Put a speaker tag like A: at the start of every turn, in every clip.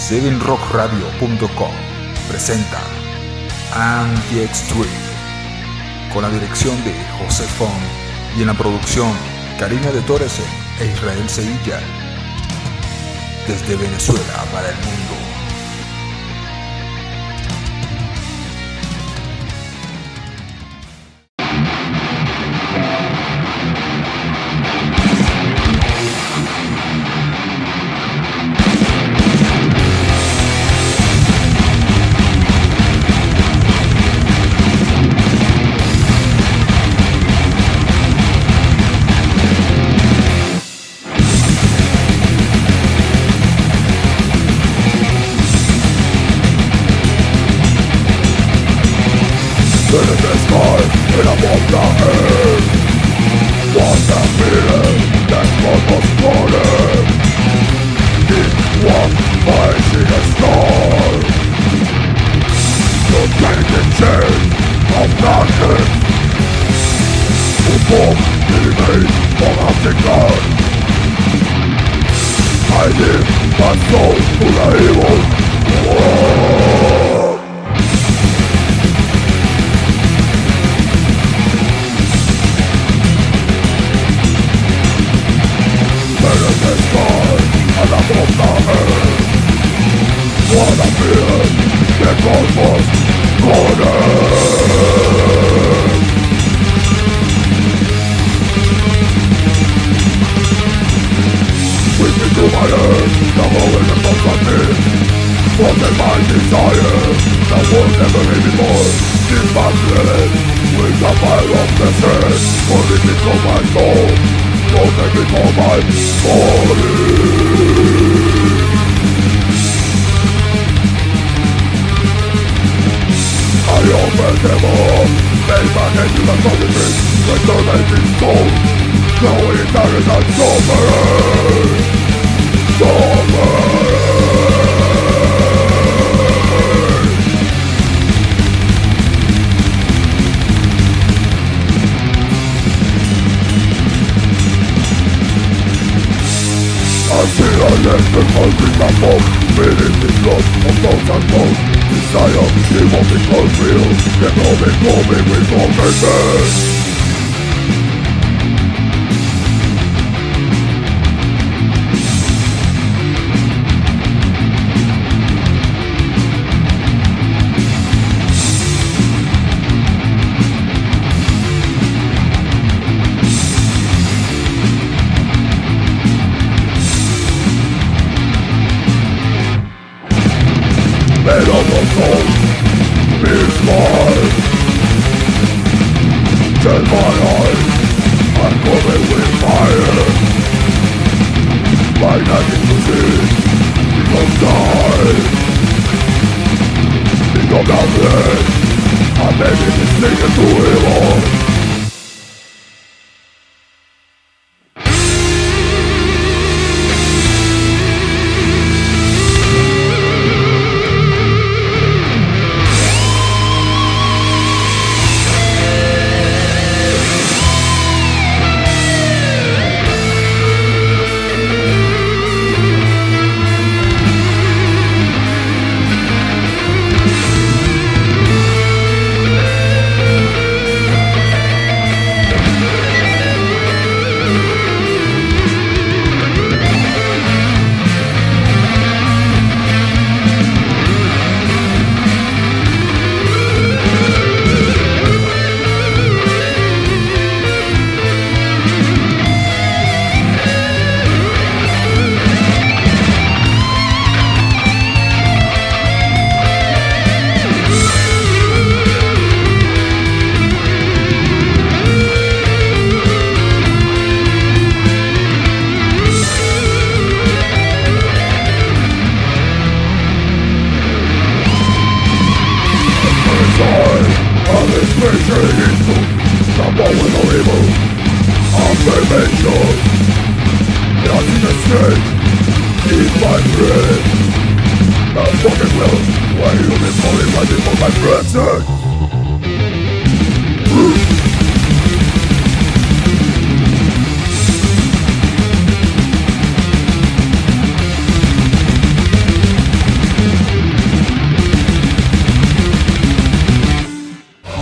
A: 7rockradio.com presenta Anti-Extreme con la dirección de José Font y en la producción Karina de Torres e Israel Sevilla desde Venezuela para el mundo.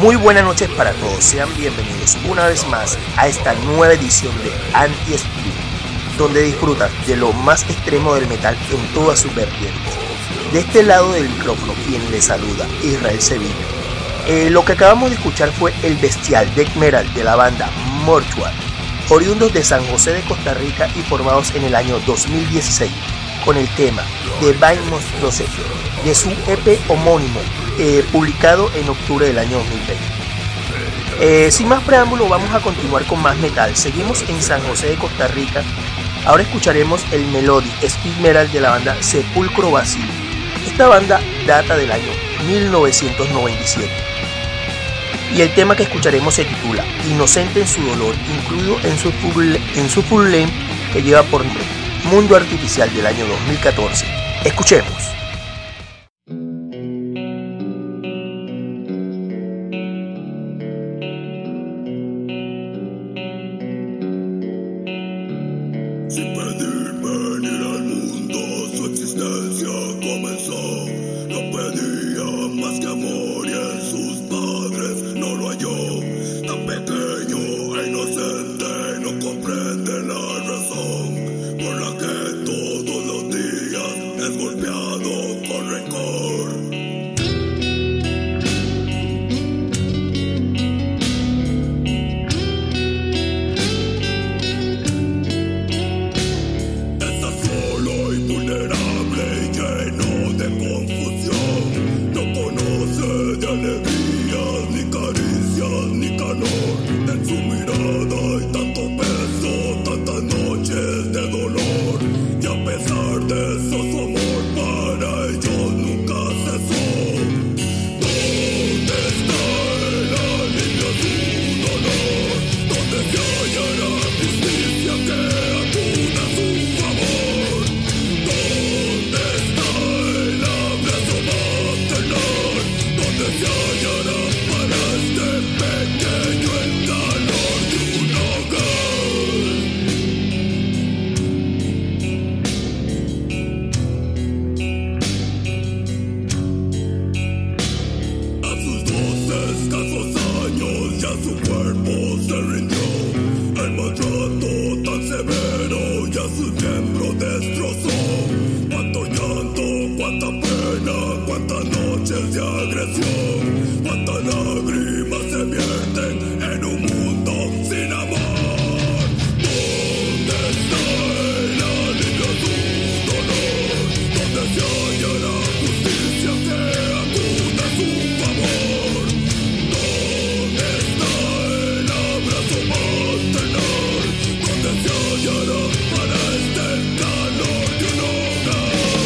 B: Muy buenas noches para todos, sean bienvenidos una vez más a esta nueva edición de Anti-Spirit, donde disfrutas de lo más extremo del metal en todas sus vertientes. De este lado del micrófono, quien le saluda, Israel Sevilla. Lo que acabamos de escuchar fue el bestial death metal de la banda Mortuary, oriundos de San José de Costa Rica y formados en el año 2016, con el tema Divine Monstrosity de su EP homónimo, publicado en octubre del año 2020. Sin más preámbulo, vamos a continuar con más metal. Seguimos en San José de Costa Rica. Ahora escucharemos el melodic speed metal de la banda Sepulcro Vacío. Esta banda data del año 1997 y el tema que escucharemos se titula Inocente en su dolor, incluido en su full length que lleva por nombre Mundo Artificial del año 2014. Escuchemos.
C: Sin pedir venir al mundo, su existencia comenzó. No pedía más que amor y en sus padres no lo halló. Tan pequeño e inocente, no comprende la razón por la que todos los días es golpeado con rencor.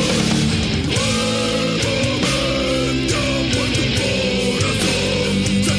D: Nuevamente ha muerto un corazón.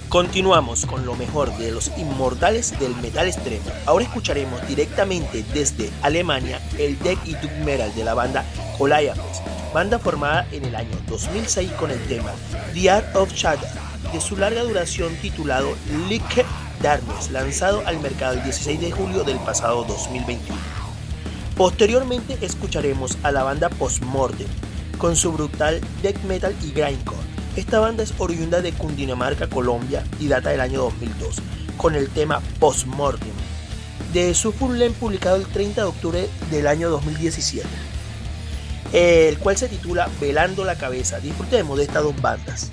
B: Continuamos con lo mejor de los inmortales del metal extremo. Ahora escucharemos directamente desde Alemania el death y doom metal de la banda Coliaphus, banda formada en el año 2006 con el tema The Art of Shatter, de su larga duración titulado Liquid Darkness, lanzado al mercado el 16 de julio del pasado 2021. Posteriormente escucharemos a la banda Postmortem con su brutal death metal y grindcore. Esta banda es oriunda de Cundinamarca, Colombia, y data del año 2002, con el tema Postmortem, de su full length publicado el 30 de octubre del año 2017, el cual se titula Velando la Cabeza. Disfrutemos de estas dos bandas.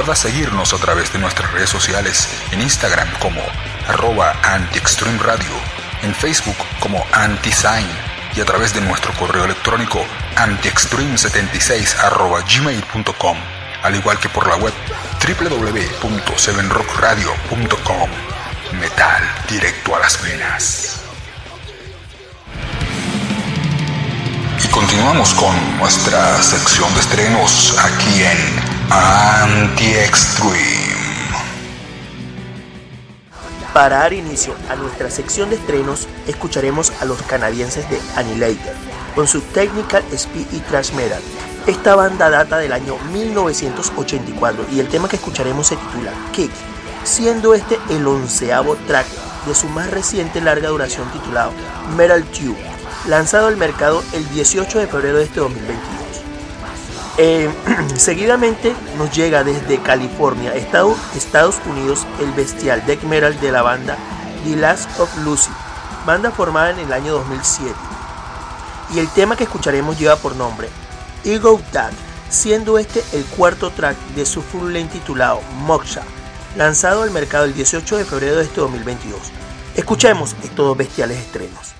A: Recuerda seguirnos a través de nuestras redes sociales en Instagram como @antiextremeradio, en Facebook como antisign y a través de nuestro correo electrónico antiextreme76@gmail.com, al igual que por la web www.7rockradio.com. Metal directo a las venas. Y continuamos con nuestra sección de estrenos aquí en Anti-Extreme.
B: Para dar inicio a nuestra sección de estrenos, escucharemos a los canadienses de Annihilator con su Technical Speed y Thrash Metal. Esta banda data del año 1984 y el tema que escucharemos se titula Kick, siendo este el 11º track de su más reciente larga duración titulado Metal Tube, lanzado al mercado el 18 de febrero de este 2022. Seguidamente nos llega desde California, Estados Unidos, el bestial death metal de la banda The Last of Lucy, banda formada en el año 2007. Y el tema que escucharemos lleva por nombre Ego Tag, siendo este el 4º track de su full length titulado Moksha, lanzado al mercado el 18 de febrero de este 2022. Escuchemos estos dos bestiales estrenos.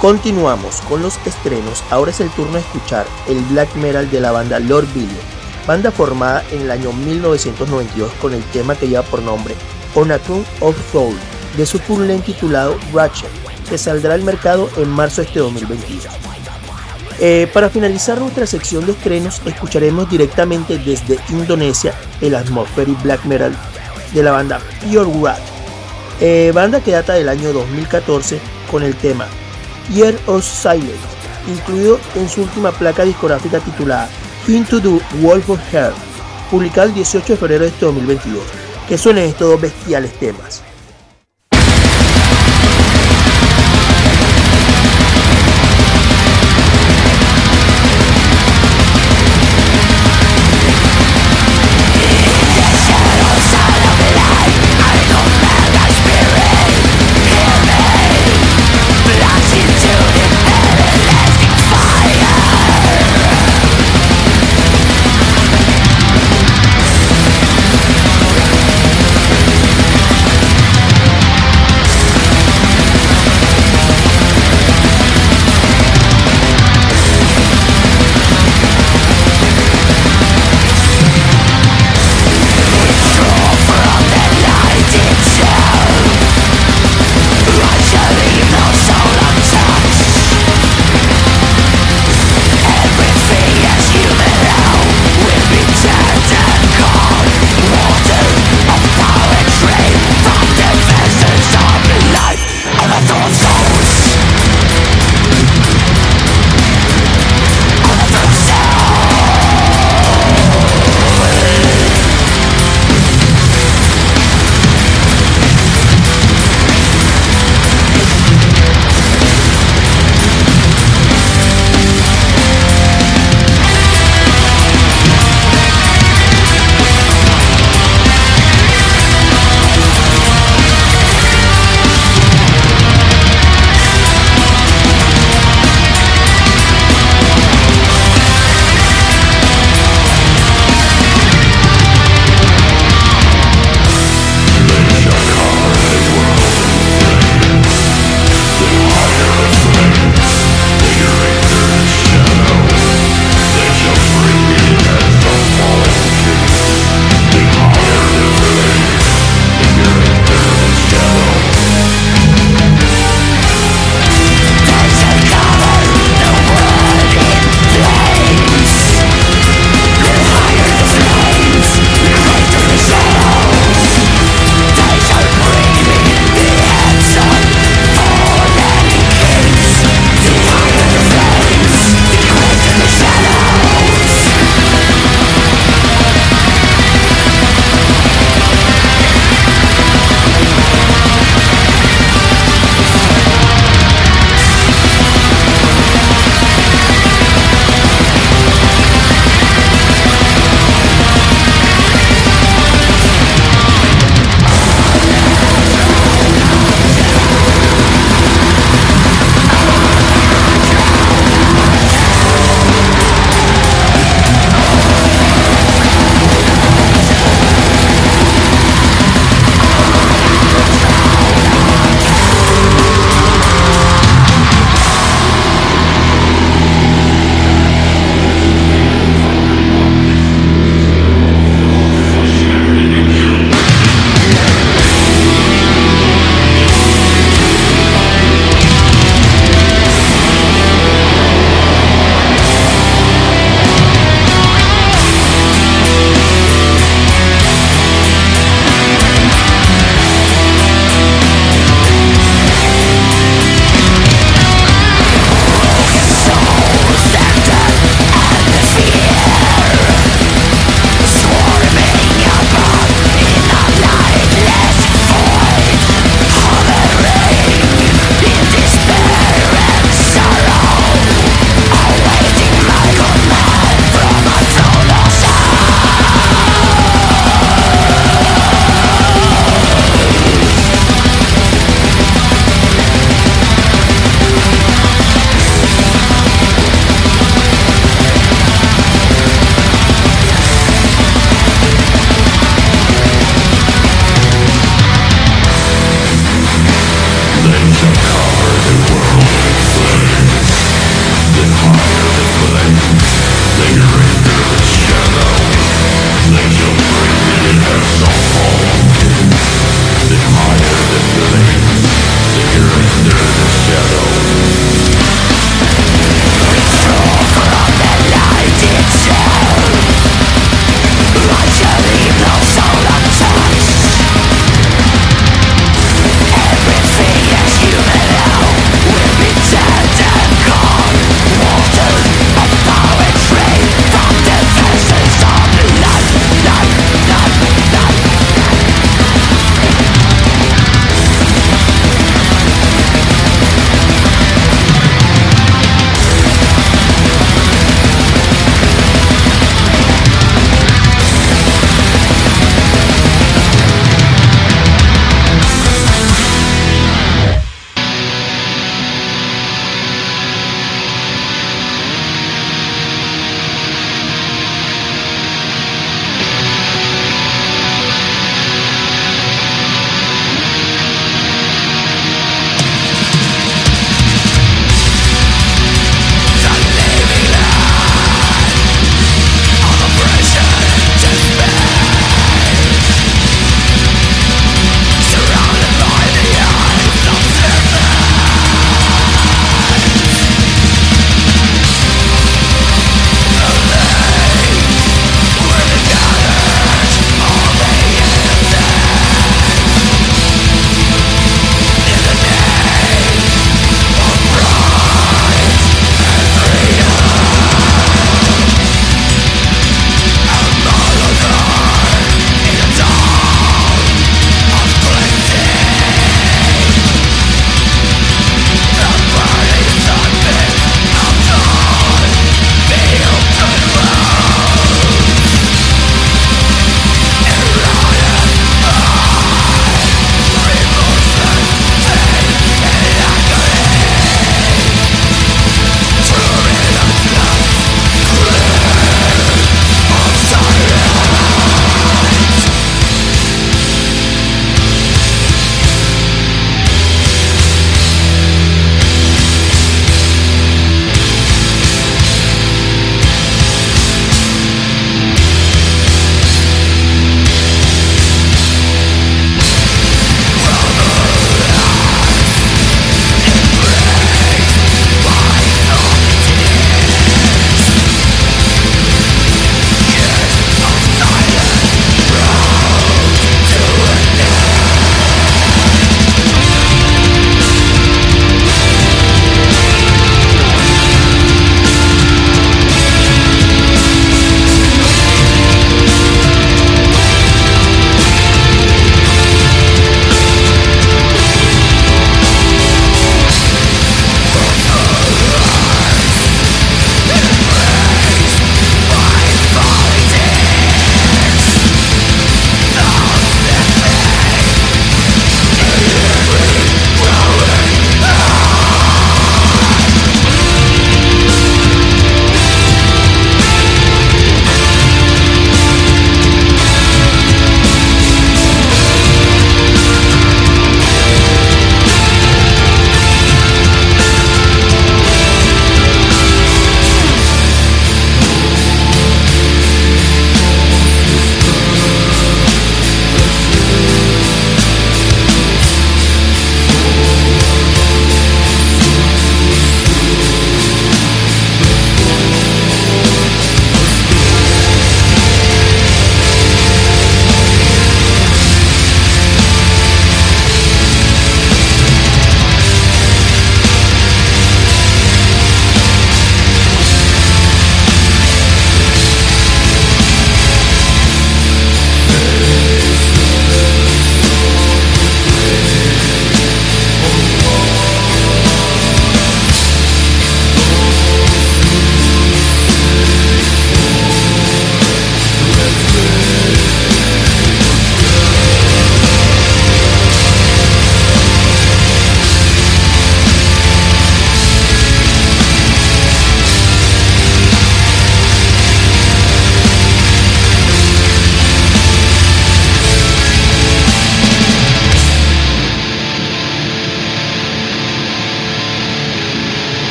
B: Continuamos con los estrenos. Ahora es el turno de escuchar el black metal de la banda Lord Billion, banda formada en el año 1992 con el tema que lleva por nombre On a Throne of Soul de su full length titulado Ratchet, que saldrá al mercado en marzo de este 2022. Para finalizar nuestra sección de estrenos, escucharemos directamente desde Indonesia el atmospheric black metal de la banda Pure Wrath, banda que data del año 2014 con el tema Year of Silence, incluido en su última placa discográfica titulada Into the Wolf of Heart, publicada el 18 de febrero de este 2022. Que suenen estos dos bestiales temas.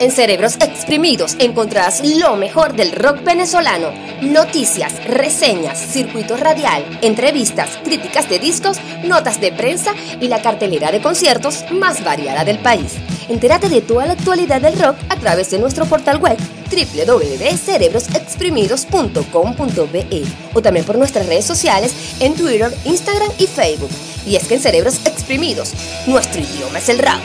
D: En Cerebros Exprimidos encontrarás lo mejor del rock venezolano. Noticias, reseñas, circuito radial, entrevistas, críticas de discos, notas de prensa y la cartelera de conciertos más variada del país. Entérate de toda la actualidad del rock a través de nuestro portal web www.cerebrosexprimidos.com.be o también por nuestras redes sociales en Twitter, Instagram y Facebook. Y es que en Cerebros Exprimidos, nuestro idioma es el rock.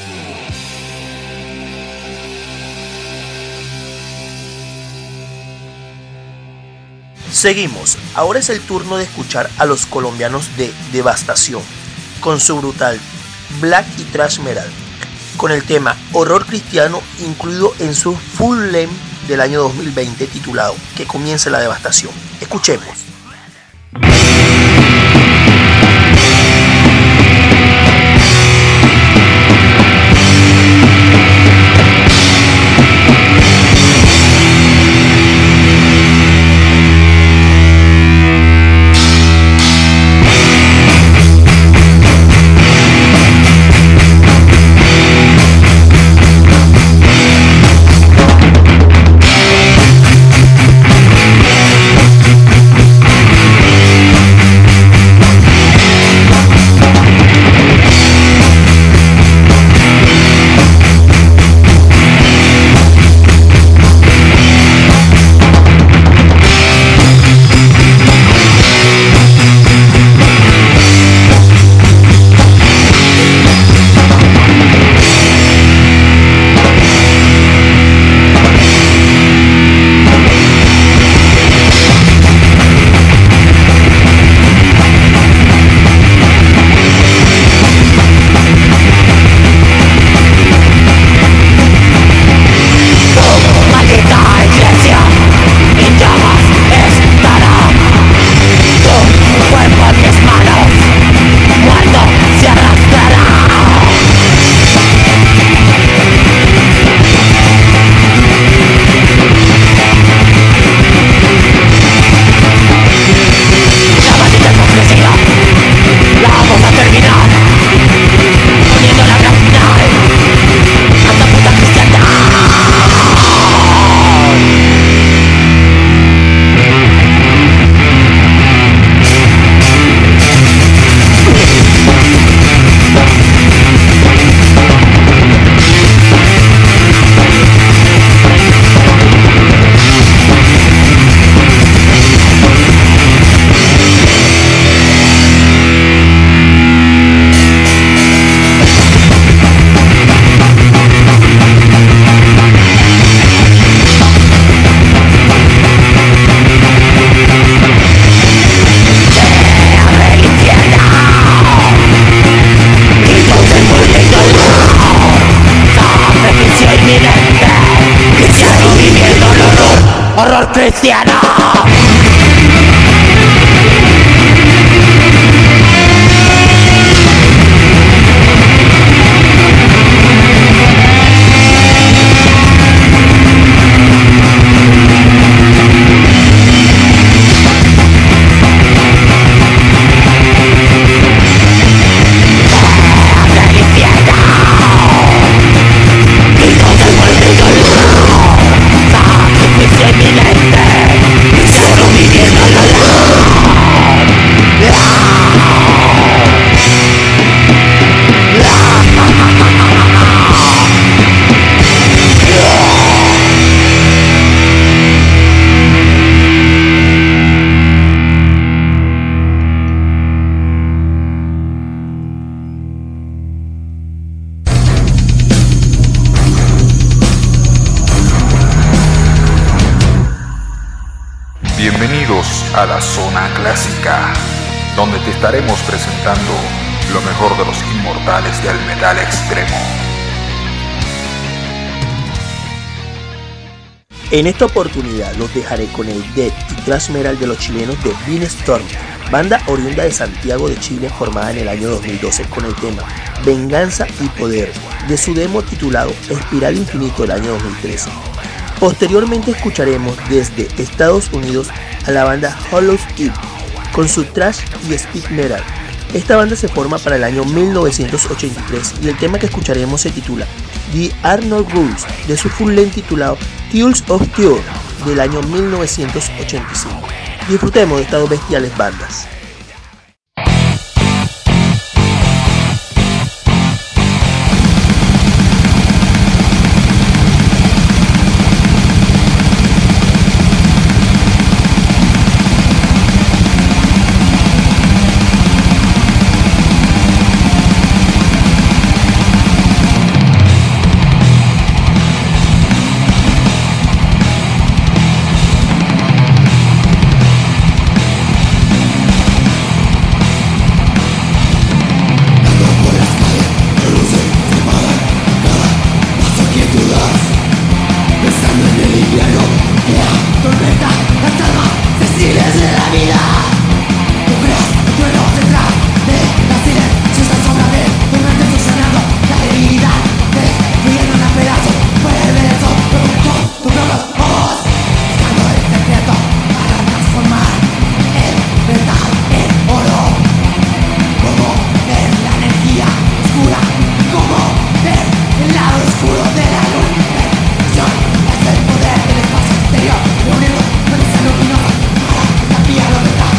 B: Seguimos, ahora es el turno de escuchar a los colombianos de Devastación, con su brutal Black y Thrash Metal, con el tema Horror Cristiano incluido en su full length del año 2020 titulado Que comience la devastación. Escuchemos.
E: Horror cristiano.
A: Bienvenidos a la Zona Clásica, donde te estaremos presentando lo mejor de los inmortales del metal extremo.
B: En esta oportunidad los dejaré con el death y thrash metal de los chilenos de Beanstorm, banda oriunda de Santiago de Chile formada en el año 2012 con el tema Venganza y Poder de su demo titulado Espiral Infinito del año 2013. Posteriormente escucharemos desde Estados Unidos a la banda Hallows Eve con su thrash y speed metal Esta banda se forma para el año 1983 y el tema que escucharemos se titula The Arnold Rules, de su full length titulado Tales of Tear del año 1985. Disfrutemos de estas dos bestiales bandas.
F: Reuniendo con esa luminosa, la vía lo verdad.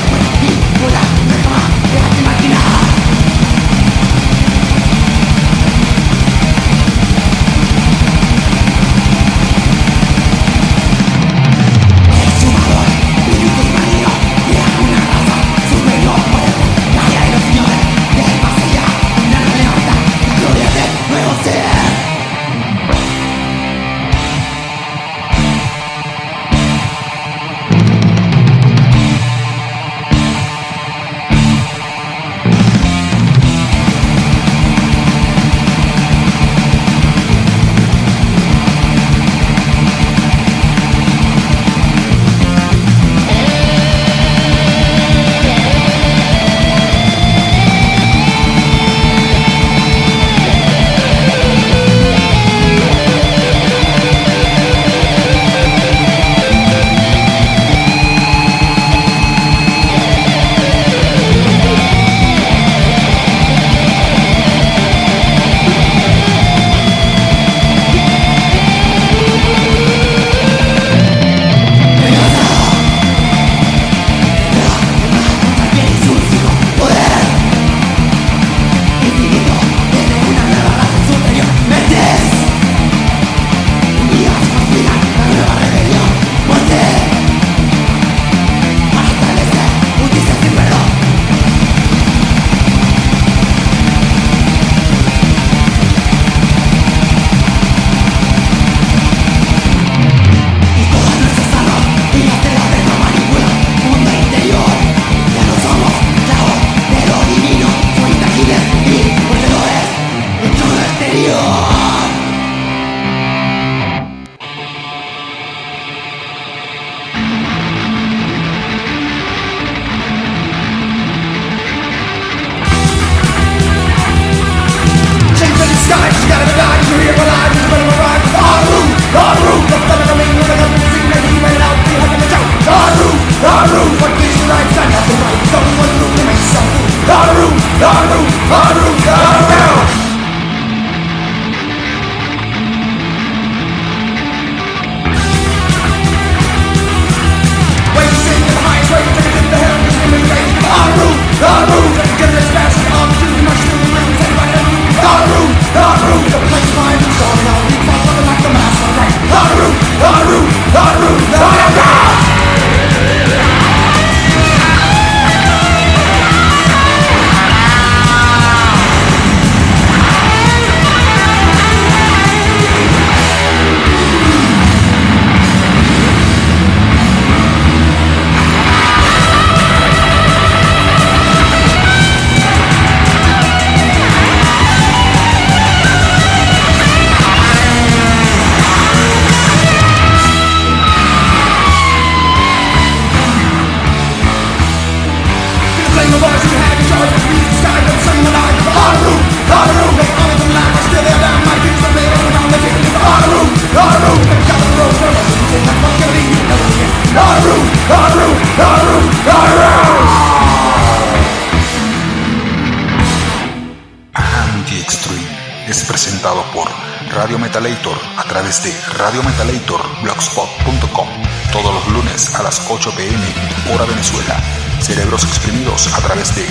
A: presentado por Radio Metalator a través de radiometalatorblogspot.com todos los lunes a las 8 p.m. hora Venezuela. Cerebros Exprimidos a través de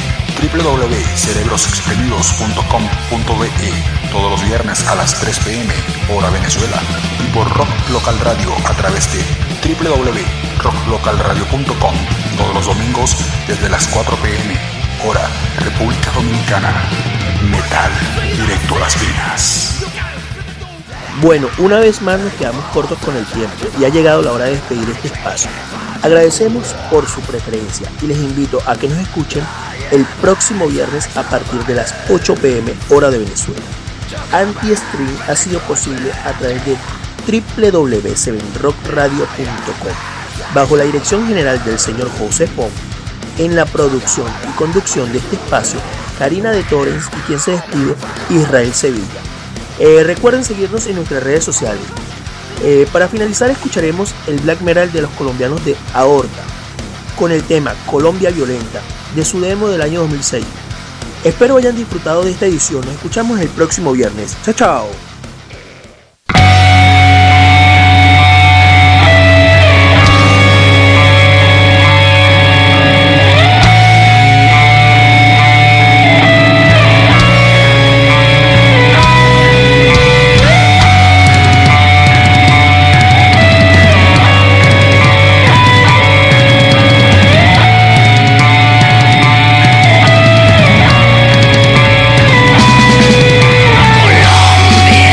A: www.cerebrosexprimidos.com.be todos los viernes a las 3 p.m. hora Venezuela, y por Rock Local Radio a través de www.rocklocalradio.com todos los domingos desde las 4 p.m. hora República Dominicana. Metal directo a las venas.
B: Bueno, una vez más nos quedamos cortos con el tiempo y ha llegado la hora de despedir este espacio. Agradecemos por su preferencia y les invito a que nos escuchen el próximo viernes a partir de las 8 p.m. hora de Venezuela. Anti-Stream ha sido posible a través de www.7rockradio.com bajo la dirección general del señor José Fon. En la producción y conducción de este espacio, Karina de Torres, y quien se despide, Israel Sevilla. Recuerden seguirnos en nuestras redes sociales. Para finalizar, escucharemos el black metal de los colombianos de Aorta con el tema Colombia Violenta de su demo del año 2006. Espero hayan disfrutado de esta edición. Nos escuchamos el próximo viernes. Chao, chao.
E: Colombia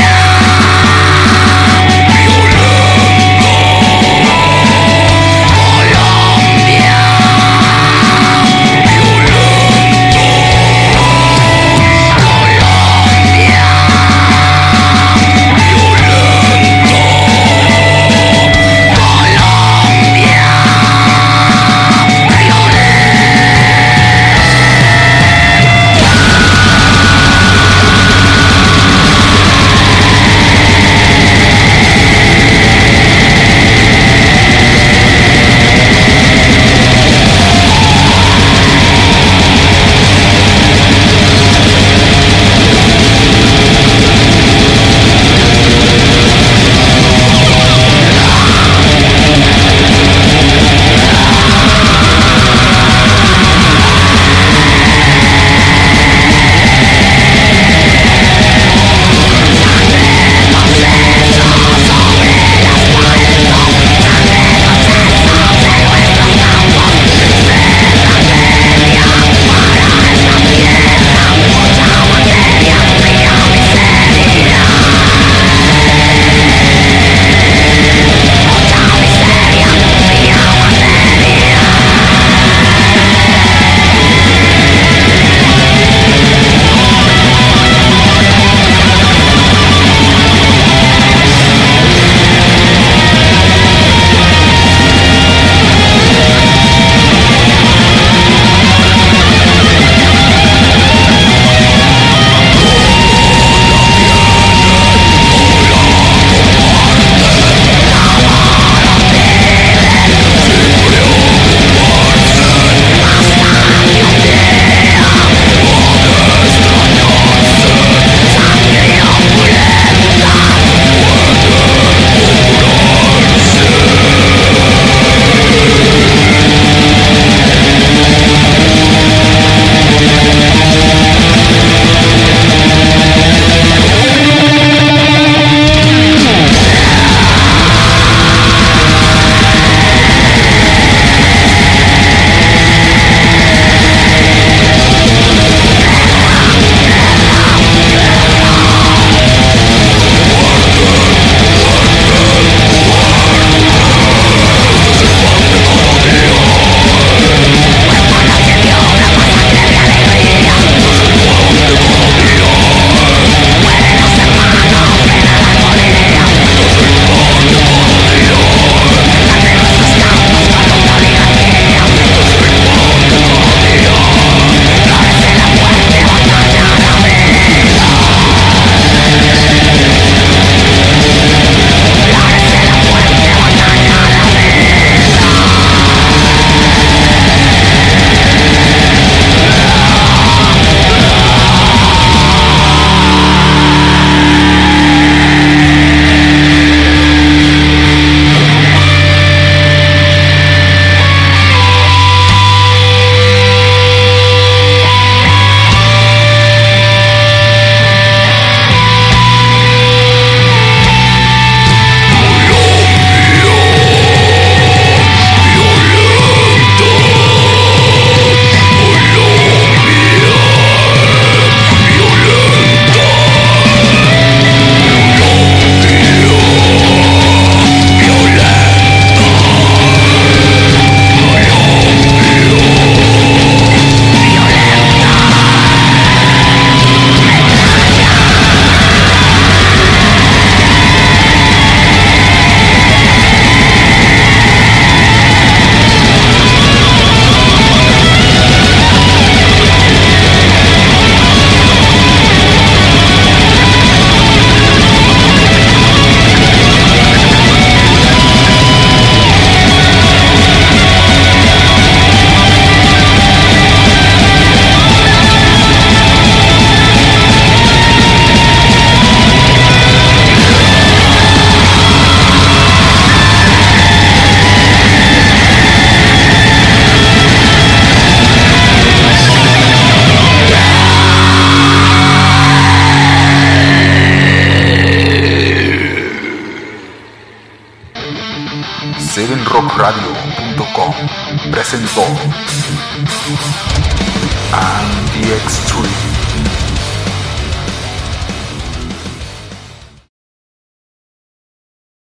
A: 7rockradio.com presentó Anti Extreme.